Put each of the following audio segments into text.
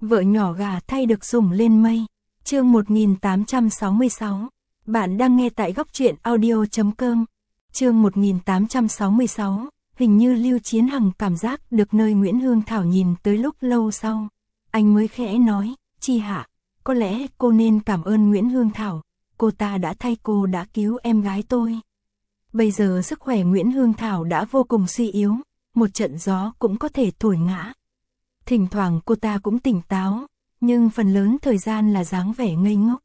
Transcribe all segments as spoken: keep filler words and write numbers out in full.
Vợ nhỏ gà thay được sủng lên mây. Chương một nghìn tám trăm sáu mươi sáu. Bạn đang nghe tại góc truyện audio chấm com. Chương một nghìn tám trăm sáu mươi sáu. Hình như Lưu Chiến Hằng cảm giác được nơi Nguyễn Hương Thảo nhìn tới lúc lâu sau. Anh mới khẽ nói, Chi Hạ, có lẽ cô nên cảm ơn Nguyễn Hương Thảo. Cô ta đã thay cô đã cứu em gái tôi. Bây giờ sức khỏe Nguyễn Hương Thảo đã vô cùng suy yếu. Một trận gió cũng có thể thổi ngã. Thỉnh thoảng cô ta cũng tỉnh táo, nhưng phần lớn thời gian là dáng vẻ ngây ngốc.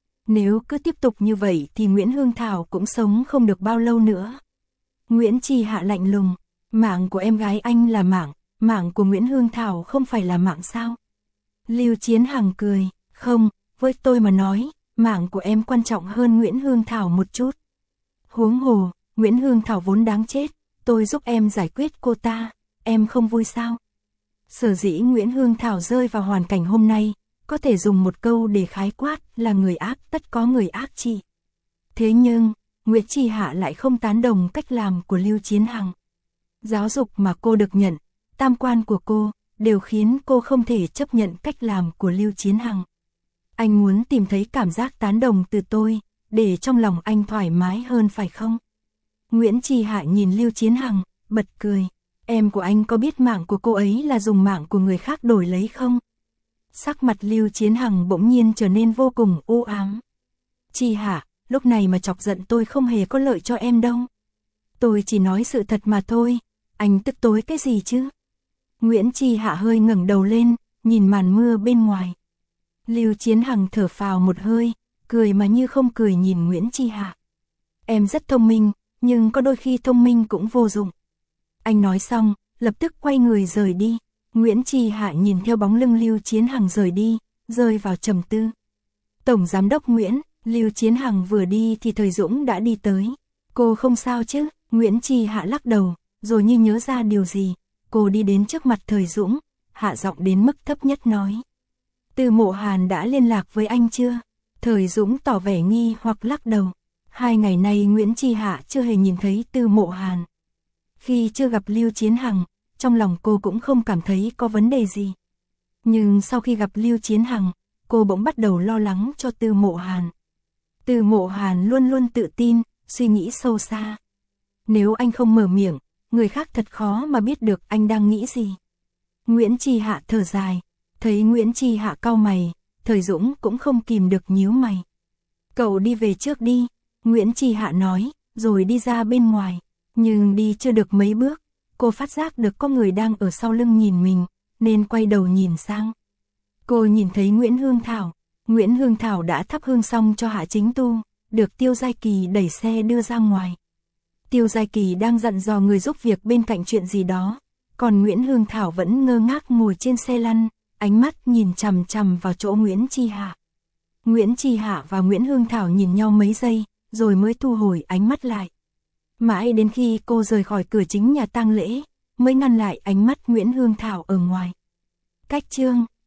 Nếu cứ tiếp tục như vậy thì Nguyễn Hương Thảo cũng sống không được bao lâu nữa. Nguyễn Chi Hạ lạnh lùng, mạng của em gái anh là mạng, mạng của Nguyễn Hương Thảo không phải là mạng sao? Lưu Chiến Hằng cười, không, với tôi mà nói, mạng của em quan trọng hơn Nguyễn Hương Thảo một chút. Huống hồ, Nguyễn Hương Thảo vốn đáng chết, tôi giúp em giải quyết cô ta, em không vui sao? Sở dĩ Nguyễn Hương Thảo rơi vào hoàn cảnh hôm nay, có thể dùng một câu để khái quát là người ác tất có người ác trị. Thế nhưng, Nguyễn Chi Hạ lại không tán đồng cách làm của Lưu Chiến Hằng. Giáo dục mà cô được nhận, tam quan của cô, đều khiến cô không thể chấp nhận cách làm của Lưu Chiến Hằng. Anh muốn tìm thấy cảm giác tán đồng từ tôi, để trong lòng anh thoải mái hơn phải không? Nguyễn Chi Hạ nhìn Lưu Chiến Hằng, bật cười. Em của anh có biết mạng của cô ấy là dùng mạng của người khác đổi lấy không? Sắc mặt Lưu Chiến Hằng bỗng nhiên trở nên vô cùng u ám. Chi Hạ, lúc này mà chọc giận tôi không hề có lợi cho em đâu. Tôi chỉ nói sự thật mà thôi, anh tức tối cái gì chứ? Nguyễn Chi Hạ hơi ngẩng đầu lên, nhìn màn mưa bên ngoài. Lưu Chiến Hằng thở phào một hơi, cười mà như không cười nhìn Nguyễn Chi Hạ. Em rất thông minh, nhưng có đôi khi thông minh cũng vô dụng. Anh nói xong, lập tức quay người rời đi. Nguyễn Chi Hạ nhìn theo bóng lưng Lưu Chiến Hằng rời đi, rơi vào trầm tư. Tổng Giám đốc Nguyễn, Lưu Chiến Hằng vừa đi thì Thời Dũng đã đi tới. Cô không sao chứ? Nguyễn Chi Hạ lắc đầu, rồi như nhớ ra điều gì. Cô đi đến trước mặt Thời Dũng, hạ giọng đến mức thấp nhất nói. Từ Mộ Hàn đã liên lạc với anh chưa? Thời Dũng tỏ vẻ nghi hoặc lắc đầu. Hai ngày nay Nguyễn Chi Hạ chưa hề nhìn thấy Từ Mộ Hàn. Khi chưa gặp Lưu Chiến Hằng, trong lòng cô cũng không cảm thấy có vấn đề gì. Nhưng sau khi gặp Lưu Chiến Hằng, cô bỗng bắt đầu lo lắng cho Từ Mộ Hàn. Từ Mộ Hàn luôn luôn tự tin, suy nghĩ sâu xa. Nếu anh không mở miệng, người khác thật khó mà biết được anh đang nghĩ gì. Nguyễn Chi Hạ thở dài, thấy Nguyễn Chi Hạ cau mày, Thời Dũng cũng không kìm được nhíu mày. Cậu đi về trước đi, Nguyễn Chi Hạ nói, rồi đi ra bên ngoài. Nhưng đi chưa được mấy bước, cô phát giác được có người đang ở sau lưng nhìn mình, nên quay đầu nhìn sang. Cô nhìn thấy Nguyễn Hương Thảo. Nguyễn Hương Thảo đã thắp hương xong cho Hạ Chính Tu, được Tiêu Giai Kỳ đẩy xe đưa ra ngoài. Tiêu Giai Kỳ đang dặn dò người giúp việc bên cạnh chuyện gì đó, còn Nguyễn Hương Thảo vẫn ngơ ngác ngồi trên xe lăn, ánh mắt nhìn chằm chằm vào chỗ Nguyễn Chi Hạ. Nguyễn Chi Hạ và Nguyễn Hương Thảo nhìn nhau mấy giây, rồi mới thu hồi ánh mắt lại. Mãi đến khi cô rời khỏi cửa chính nhà tang lễ, mới ngăn lại ánh mắt Nguyễn Hương Thảo ở ngoài. Cách chương